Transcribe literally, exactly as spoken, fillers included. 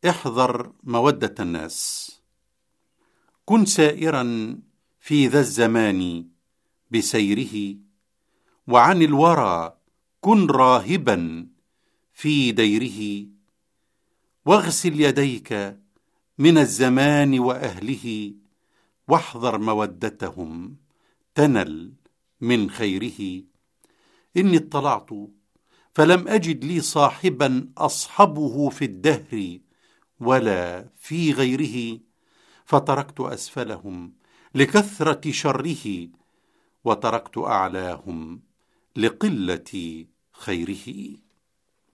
احذر مودة الناس. كن سائرا في ذا الزمان بسيره، وعن الورى كن راهبا في ديره. واغسل يديك من الزمان وأهله، واحذر مودتهم تنل من خيره. إني اطلعت فلم أجد لي صاحبا أصحبه في الدهر ولا في غيره، فتركت أسفلهم لكثرة شره، وتركت أعلاهم لقلة خيره.